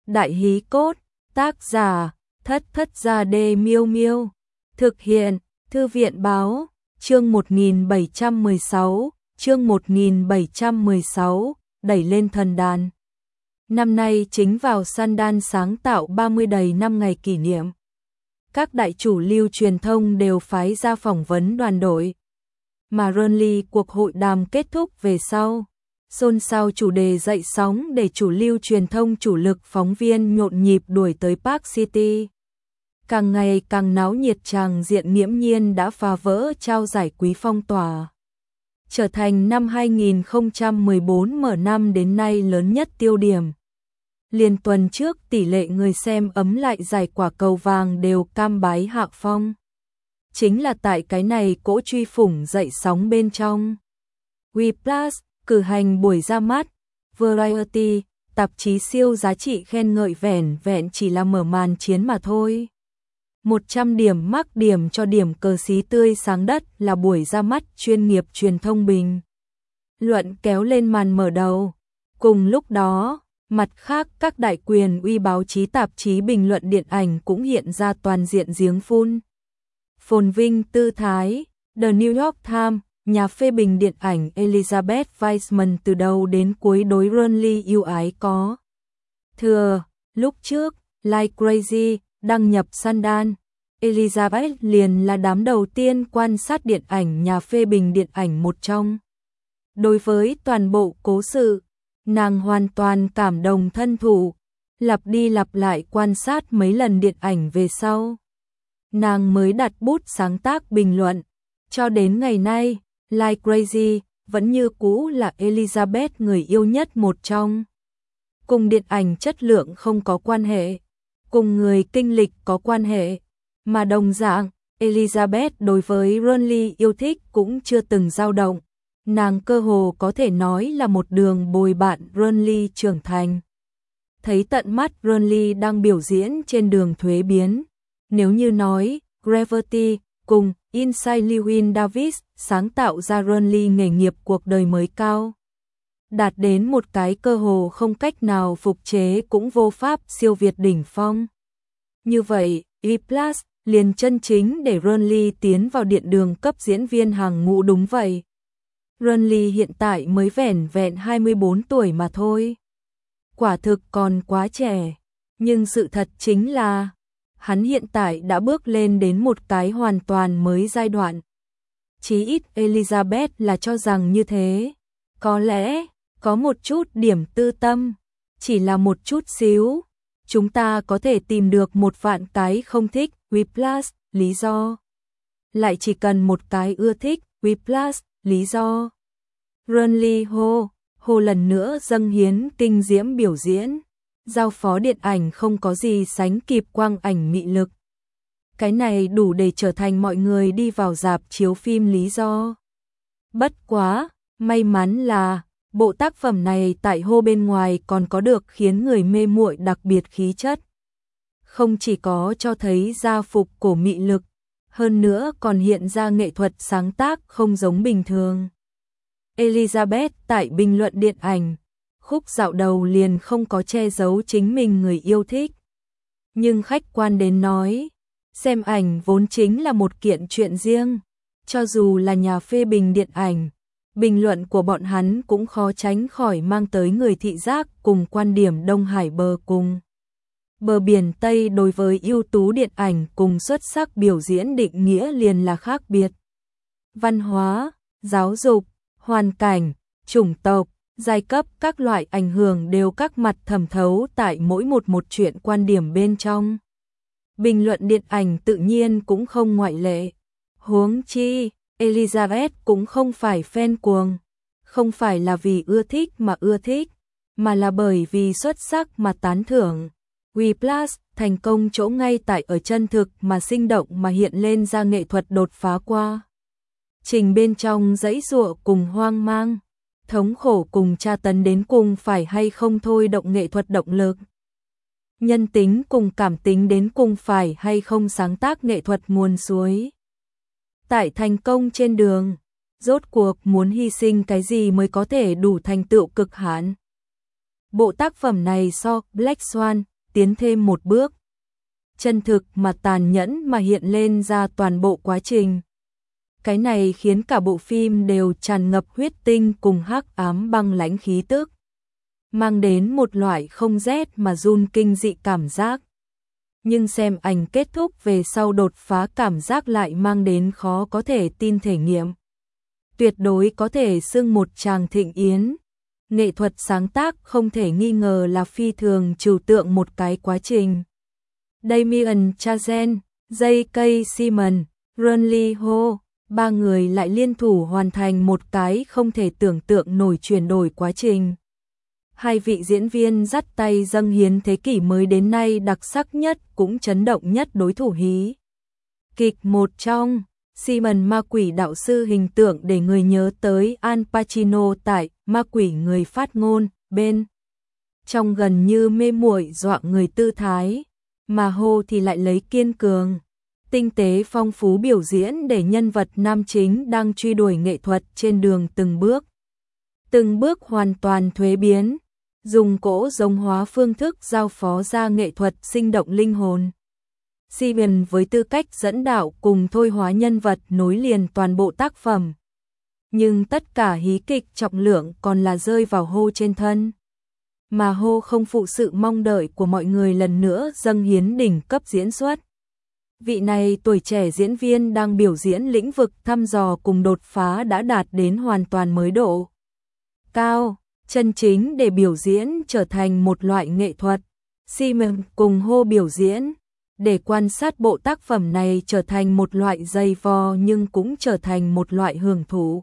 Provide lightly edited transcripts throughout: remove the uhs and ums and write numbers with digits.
Đại hí cốt, tác giả, Thất Thất Gia Đê Miêu Miêu. Thực hiện, Thư viện báo, chương 1716, chương 1716, đẩy lên thần đàn. Năm nay chính vào Sundance sáng tạo 30 đầy năm ngày kỷ niệm. Các đại chủ lưu truyền thông đều phái ra phỏng vấn đoàn đội. Mà Burnley cuộc hội đàm kết thúc về sau. Xôn xao chủ đề dậy sóng để chủ lưu truyền thông chủ lực phóng viên nhộn nhịp đuổi tới Park City. Càng ngày càng náo nhiệt tràng diện nghiễm nhiên đã phá vỡ trao giải quý phong tỏa. Trở thành năm 2014 mở năm đến nay lớn nhất tiêu điểm. Liên tuần trước tỷ lệ người xem ấm lại giải quả cầu vàng đều cam bái hạ phong. Chính là tại cái này cỗ truy phủng dậy sóng bên trong. We Plus cử hành buổi ra mắt, Variety, tạp chí siêu giá trị khen ngợi vẻn vẹn chỉ là mở màn chiến mà thôi. 100 điểm mắc điểm cho điểm cờ xí tươi sáng đất là buổi ra mắt chuyên nghiệp truyền thông bình luận kéo lên màn mở đầu. Cùng lúc đó, mặt khác các đại quyền uy báo chí tạp chí bình luận điện ảnh cũng hiện ra toàn diện giếng phun. Phồn vinh tư thái, The New York Times, nhà phê bình điện ảnh Elizabeth Wiseman từ đầu đến cuối đối Burnley yêu ái có thừa. Lúc trước, Like Crazy đăng nhập Sundance, Elizabeth liền là đám đầu tiên quan sát điện ảnh nhà phê bình điện ảnh một trong. Đối với toàn bộ cố sự, nàng hoàn toàn cảm động thân thủ, lặp đi lặp lại quan sát mấy lần điện ảnh về sau. Nàng mới đặt bút sáng tác bình luận, cho đến ngày nay, Like Crazy vẫn như cũ là Elizabeth người yêu nhất một trong. Cùng điện ảnh chất lượng không có quan hệ, cùng người kinh lịch có quan hệ, mà đồng dạng, Elizabeth đối với Burnley yêu thích cũng chưa từng dao động. Nàng cơ hồ có thể nói là một đường bồi bạn Burnley trưởng thành. Thấy tận mắt Burnley đang biểu diễn trên đường thuế biến. Nếu như nói, Gravity cùng Inside Llewyn Davis sáng tạo ra Burnley nghề nghiệp cuộc đời mới cao. Đạt đến một cái cơ hồ không cách nào phục chế cũng vô pháp siêu việt đỉnh phong. Như vậy, E+ liền chân chính để Burnley tiến vào điện đường cấp diễn viên hàng ngũ đúng vậy. Burnley hiện tại mới vẻn vẹn 24 tuổi mà thôi. Quả thực còn quá trẻ, nhưng sự thật chính là hắn hiện tại đã bước lên đến một cái hoàn toàn mới giai đoạn. Chí ít Elizabeth là cho rằng như thế. Có lẽ, có một chút điểm tư tâm, chỉ là một chút xíu. Chúng ta có thể tìm được một vạn cái không thích We+ lý do. Lại chỉ cần một cái ưa thích We+ lý do. Burnley hô lần nữa dâng hiến kinh diễm biểu diễn. Giao phó điện ảnh không có gì sánh kịp quang ảnh mị lực. Cái này đủ để trở thành mọi người đi vào rạp chiếu phim lý do. Bất quá, may mắn là bộ tác phẩm này tại hô bên ngoài còn có được khiến người mê muội đặc biệt khí chất. Không chỉ có cho thấy gia phục cổ mị lực, hơn nữa còn hiện ra nghệ thuật sáng tác không giống bình thường. Elizabeth tại bình luận điện ảnh, khúc dạo đầu liền không có che giấu chính mình người yêu thích. Nhưng khách quan đến nói, xem ảnh vốn chính là một kiện chuyện riêng. Cho dù là nhà phê bình điện ảnh, bình luận của bọn hắn cũng khó tránh khỏi mang tới người thị giác cùng quan điểm Đông Hải bờ cùng. Bờ biển Tây đối với ưu tú điện ảnh cùng xuất sắc biểu diễn định nghĩa liền là khác biệt. Văn hóa, giáo dục, hoàn cảnh, chủng tộc, giai cấp các loại ảnh hưởng đều các mặt thẩm thấu tại mỗi một chuyện quan điểm bên trong. Bình luận điện ảnh tự nhiên cũng không ngoại lệ. Huống chi, Elizabeth cũng không phải fan cuồng. Không phải là vì ưa thích mà ưa thích, mà là bởi vì xuất sắc mà tán thưởng. We+ thành công chỗ ngay tại ở chân thực mà sinh động mà hiện lên ra nghệ thuật đột phá qua. Trình bên trong dãy dụa cùng hoang mang, thống khổ cùng tra tấn đến cùng phải hay không thôi động nghệ thuật động lực. Nhân tính cùng cảm tính đến cùng phải hay không sáng tác nghệ thuật nguồn suối. Tại thành công trên đường, rốt cuộc muốn hy sinh cái gì mới có thể đủ thành tựu cực hạn. Bộ tác phẩm này so Black Swan, tiến thêm một bước. Chân thực mà tàn nhẫn mà hiện lên ra toàn bộ quá trình. Cái này khiến cả bộ phim đều tràn ngập huyết tinh cùng hắc ám băng lãnh khí tức, mang đến một loại không rét mà run kinh dị cảm giác. Nhưng xem ảnh kết thúc về sau đột phá cảm giác lại mang đến khó có thể tin thể nghiệm. Tuyệt đối có thể xưng một tràng thịnh yến. Nghệ thuật sáng tác không thể nghi ngờ là phi thường trừu tượng một cái quá trình. Damien Chazelle, J.K. Simmons, Ron Lee Ho, ba người lại liên thủ hoàn thành một cái không thể tưởng tượng nổi chuyển đổi quá trình. Hai vị diễn viên dắt tay dâng hiến thế kỷ mới đến nay đặc sắc nhất cũng chấn động nhất đối thủ hí kịch một trong. Simmons ma quỷ đạo sư hình tượng để người nhớ tới Al Pacino tại Ma quỷ người phát ngôn, bên trong gần như mê muội dọa người tư thái, mà Ho thì lại lấy kiên cường, tinh tế phong phú biểu diễn để nhân vật nam chính đang truy đuổi nghệ thuật trên đường từng bước hoàn toàn thuế biến, dùng cỗ giống hóa phương thức giao phó ra nghệ thuật sinh động linh hồn. Simmons với tư cách dẫn đạo cùng thôi hóa nhân vật nối liền toàn bộ tác phẩm. Nhưng tất cả hí kịch trọng lượng còn là rơi vào Ho trên thân. Mà Ho không phụ sự mong đợi của mọi người lần nữa dâng hiến đỉnh cấp diễn xuất. Vị này tuổi trẻ diễn viên đang biểu diễn lĩnh vực thăm dò cùng đột phá đã đạt đến hoàn toàn mới độ cao, chân chính để biểu diễn trở thành một loại nghệ thuật. Simmons cùng Ho biểu diễn để quan sát bộ tác phẩm này trở thành một loại dày vò nhưng cũng trở thành một loại hưởng thụ.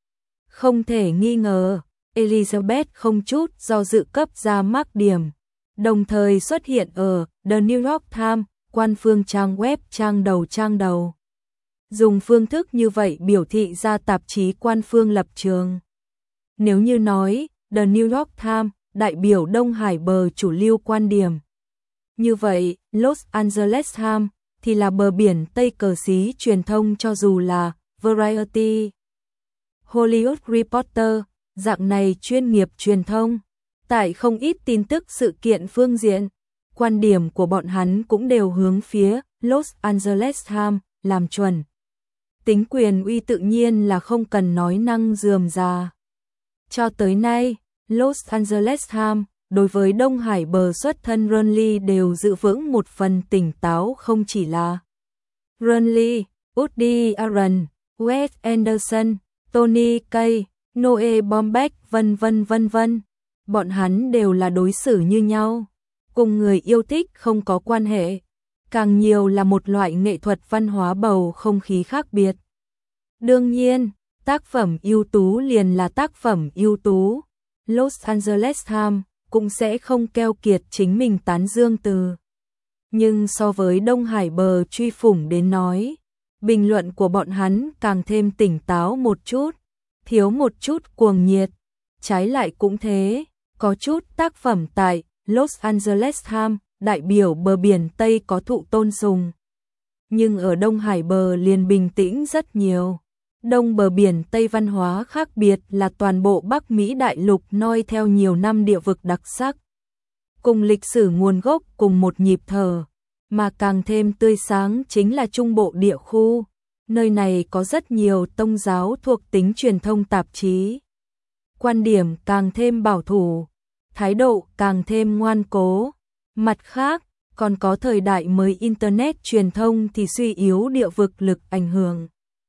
Không thể nghi ngờ, Elizabeth không chút do dự cấp ra mác điểm, đồng thời xuất hiện ở The New York Times, quan phương trang web trang đầu. Dùng phương thức như vậy biểu thị ra tạp chí quan phương lập trường. Nếu như nói, The New York Times đại biểu Đông Hải bờ chủ lưu quan điểm. Như vậy, Los Angeles Times thì là bờ biển Tây cờ xí truyền thông cho dù là Variety, Hollywood Reporter, dạng này chuyên nghiệp truyền thông. Tại không ít tin tức sự kiện phương diện, quan điểm của bọn hắn cũng đều hướng phía Los Angeles Times làm chuẩn. Tính quyền uy tự nhiên là không cần nói năng rườm rà. Cho tới nay, Los Angeles Times đối với Đông Hải bờ xuất thân Ron Lee đều giữ vững một phần tỉnh táo, không chỉ là Ron Lee, Woody Allen, Wes Anderson, Tony Kaye, Noah Baumbach vân vân. Bọn hắn đều là đối xử như nhau, cùng người yêu thích không có quan hệ, càng nhiều là một loại nghệ thuật văn hóa bầu không khí khác biệt. Đương nhiên, tác phẩm ưu tú liền là tác phẩm ưu tú. Los Angeles Times cũng sẽ không keo kiệt chính mình tán dương từ. Nhưng so với Đông Hải bờ truy phủng đến nói, bình luận của bọn hắn càng thêm tỉnh táo một chút, thiếu một chút cuồng nhiệt. Trái lại cũng thế, có chút tác phẩm tại Los Angeles Times đại biểu bờ biển Tây có thụ tôn sùng. Nhưng ở Đông Hải bờ liền bình tĩnh rất nhiều. Đông bờ biển Tây văn hóa khác biệt là toàn bộ Bắc Mỹ đại lục noi theo nhiều năm địa vực đặc sắc. Cùng lịch sử nguồn gốc cùng một nhịp thở, mà càng thêm tươi sáng chính là Trung Bộ địa khu. Nơi này có rất nhiều tôn giáo thuộc tính truyền thông tạp chí. Quan điểm càng thêm bảo thủ, thái độ càng thêm ngoan cố. Mặt khác, còn có thời đại mới Internet truyền thông thì suy yếu địa vực lực ảnh hưởng.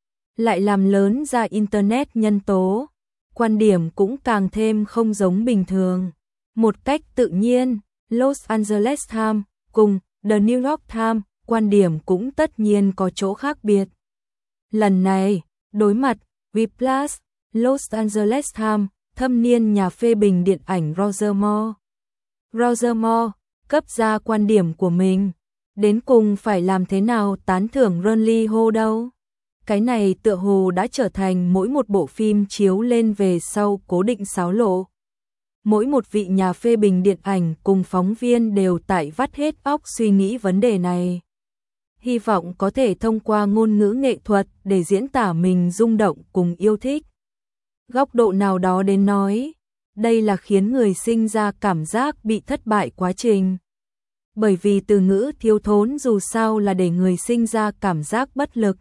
Lại làm lớn ra Internet nhân tố, quan điểm cũng càng thêm không giống bình thường. Một cách tự nhiên, Los Angeles Times cùng The New York Times quan điểm cũng tất nhiên có chỗ khác biệt. Lần này, đối mặt Whiplash, Los Angeles Times, thâm niên nhà phê bình điện ảnh Roger Moore cấp ra quan điểm của mình. Đến cùng phải làm thế nào tán thưởng Ron Lee Ho đâu? Cái này tựa hồ đã trở thành mỗi một bộ phim chiếu lên về sau cố định xáo lộ. Mỗi một vị nhà phê bình điện ảnh cùng phóng viên đều tại vắt hết óc suy nghĩ vấn đề này. Hy vọng có thể thông qua ngôn ngữ nghệ thuật để diễn tả mình rung động cùng yêu thích. Góc độ nào đó đến nói, đây là khiến người sinh ra cảm giác bị thất bại quá trình. bởi vì từ ngữ thiếu thốn dù sao là để người sinh ra cảm giác bất lực.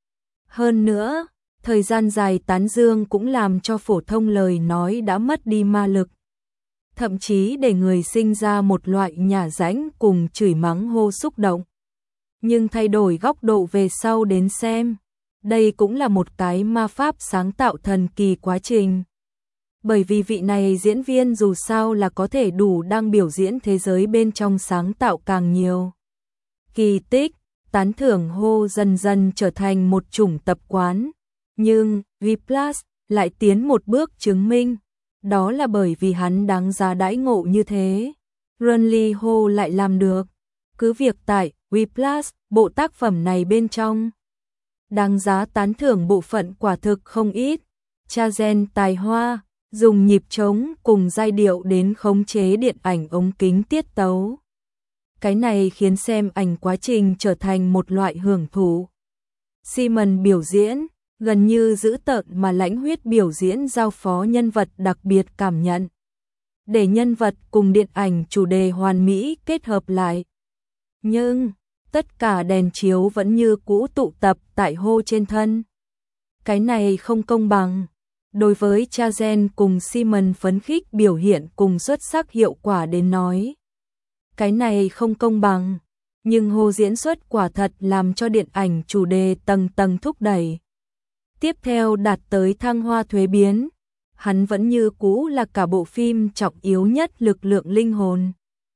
Hơn nữa, thời gian dài tán dương cũng làm cho phổ thông lời nói đã mất đi ma lực. Thậm chí để người sinh ra một loại nhả rãnh cùng chửi mắng hô xúc động. Nhưng thay đổi góc độ về sau đến xem, đây cũng là một cái ma pháp sáng tạo thần kỳ quá trình. Bởi vì vị này diễn viên dù sao là có thể đủ đang biểu diễn thế giới bên trong sáng tạo càng nhiều. Kỳ tích, tán thưởng hô dần dần trở thành một chủng tập quán. Nhưng, Whiplash lại tiến một bước chứng minh. Đó là bởi vì hắn đáng giá đãi ngộ như thế. Ron Lee Ho lại làm được. Cứ việc tại Whiplash, bộ tác phẩm này bên trong đáng giá tán thưởng bộ phận quả thực không ít. Chazen tài hoa, dùng nhịp trống cùng giai điệu đến khống chế điện ảnh ống kính tiết tấu. Cái này khiến xem ảnh quá trình trở thành một loại hưởng thụ. Simon biểu diễn, gần như dữ tợn mà lãnh huyết biểu diễn giao phó nhân vật đặc biệt cảm nhận. Để nhân vật cùng điện ảnh chủ đề hoàn mỹ kết hợp lại. Nhưng, tất cả đèn chiếu vẫn như cũ tụ tập tại Ho trên thân. Cái này không công bằng. Đối với Chazen cùng Simon phấn khích biểu hiện cùng xuất sắc hiệu quả đến nói. Cái này không công bằng. Nhưng Ho diễn xuất quả thật làm cho điện ảnh chủ đề tầng tầng thúc đẩy. Tiếp theo đạt tới thăng hoa thuế biến. Hắn vẫn như cũ là cả bộ phim trọng yếu nhất lực lượng linh hồn.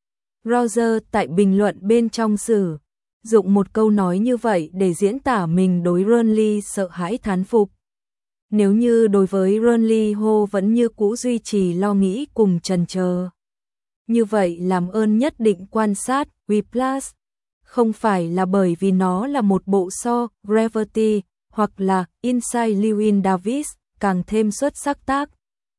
Roger tại bình luận bên trong sử dụng một câu nói như vậy để diễn tả mình đối Ron Lee sợ hãi thán phục. Nếu như đối với Ron Lee Ho vẫn như cũ duy trì lo nghĩ cùng chần chờ. Như vậy làm ơn nhất định quan sát Whiplash. Không phải là bởi vì nó là một bộ so Gravity hoặc là Inside Llewyn Davis càng thêm xuất sắc tác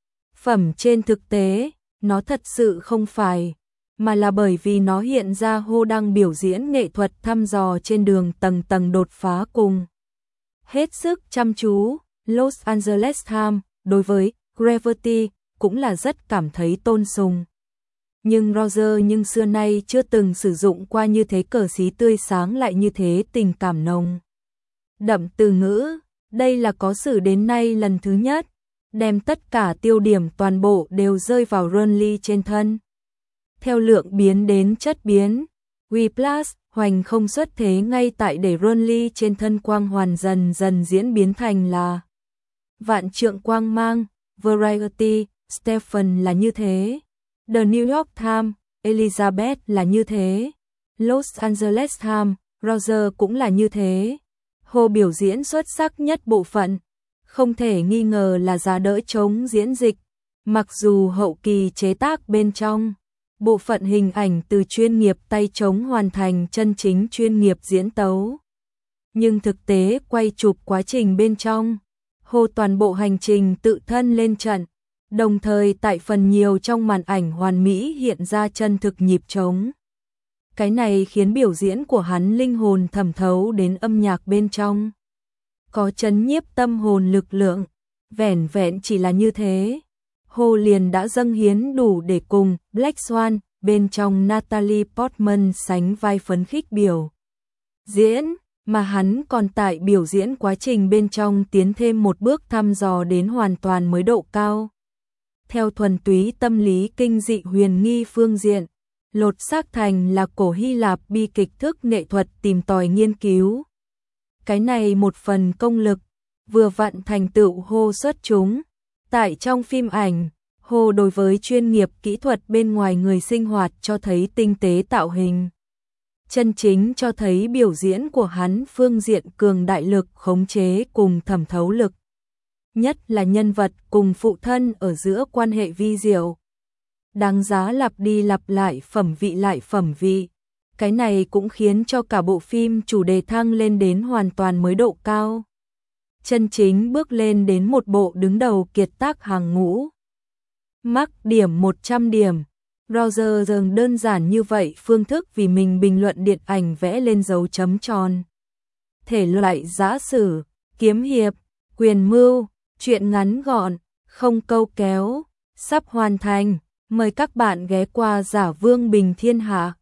phẩm trên thực tế, nó thật sự không phải, mà là bởi vì nó hiện ra Ho đang biểu diễn nghệ thuật thăm dò trên đường tầng tầng đột phá cùng. Hết sức chăm chú, Los Angeles Times, đối với Gravity, cũng là rất cảm thấy tôn sùng. Nhưng Roger xưa nay chưa từng sử dụng qua như thế cờ xí tươi sáng lại như thế tình cảm nồng đậm từ ngữ, đây là có sử đến nay lần thứ nhất, đem tất cả tiêu điểm toàn bộ đều rơi vào Ron Lee trên thân. Theo lượng biến đến chất biến, Whiplash hoành không xuất thế ngay tại để Ron Lee trên thân quang hoàn dần dần diễn biến thành là vạn trượng quang mang. Variety, Stephen là như thế. The New York Times, Elizabeth là như thế. Los Angeles Times, Roger cũng là như thế. Ho biểu diễn xuất sắc nhất bộ phận, không thể nghi ngờ là giá đỡ chống diễn dịch, mặc dù hậu kỳ chế tác bên trong, bộ phận hình ảnh từ chuyên nghiệp tay trống hoàn thành chân chính chuyên nghiệp diễn tấu. Nhưng thực tế quay chụp quá trình bên trong, Ho toàn bộ hành trình tự thân lên trận, đồng thời tại phần nhiều trong màn ảnh hoàn mỹ hiện ra chân thực nhịp trống. Cái này khiến biểu diễn của hắn linh hồn thẩm thấu đến âm nhạc bên trong. Có chấn nhiếp tâm hồn lực lượng, vẻn vẹn chỉ là như thế. Ho liền đã dâng hiến đủ để cùng Black Swan bên trong Natalie Portman sánh vai phấn khích biểu diễn, mà hắn còn tại biểu diễn quá trình bên trong tiến thêm một bước thăm dò đến hoàn toàn mới độ cao. Theo thuần túy tâm lý kinh dị huyền nghi phương diện, lột xác thành là cổ Hy Lạp bi kịch thức nghệ thuật tìm tòi nghiên cứu. Cái này một phần công lực, vừa vặn thành tựu Ho xuất chúng. Tại trong phim ảnh, Ho đối với chuyên nghiệp kỹ thuật bên ngoài người sinh hoạt cho thấy tinh tế tạo hình. Chân chính cho thấy biểu diễn của hắn phương diện cường đại lực khống chế cùng thẩm thấu lực. Nhất là nhân vật cùng phụ thân ở giữa quan hệ vi diệu. Đáng giá lặp đi lặp lại phẩm vị lại phẩm vị. Cái này cũng khiến cho cả bộ phim chủ đề thăng lên đến hoàn toàn mới độ cao. Chân chính bước lên đến một bộ đứng đầu kiệt tác hàng ngũ. Mắc điểm 100 điểm. Roger dường đơn giản như vậy phương thức vì mình bình luận điện ảnh vẽ lên dấu chấm tròn. Thể loại giã sử, kiếm hiệp, quyền mưu, truyện ngắn gọn, không câu kéo, sắp hoàn thành. Mời các bạn ghé qua Giả Vương Bình Thiên Hạ.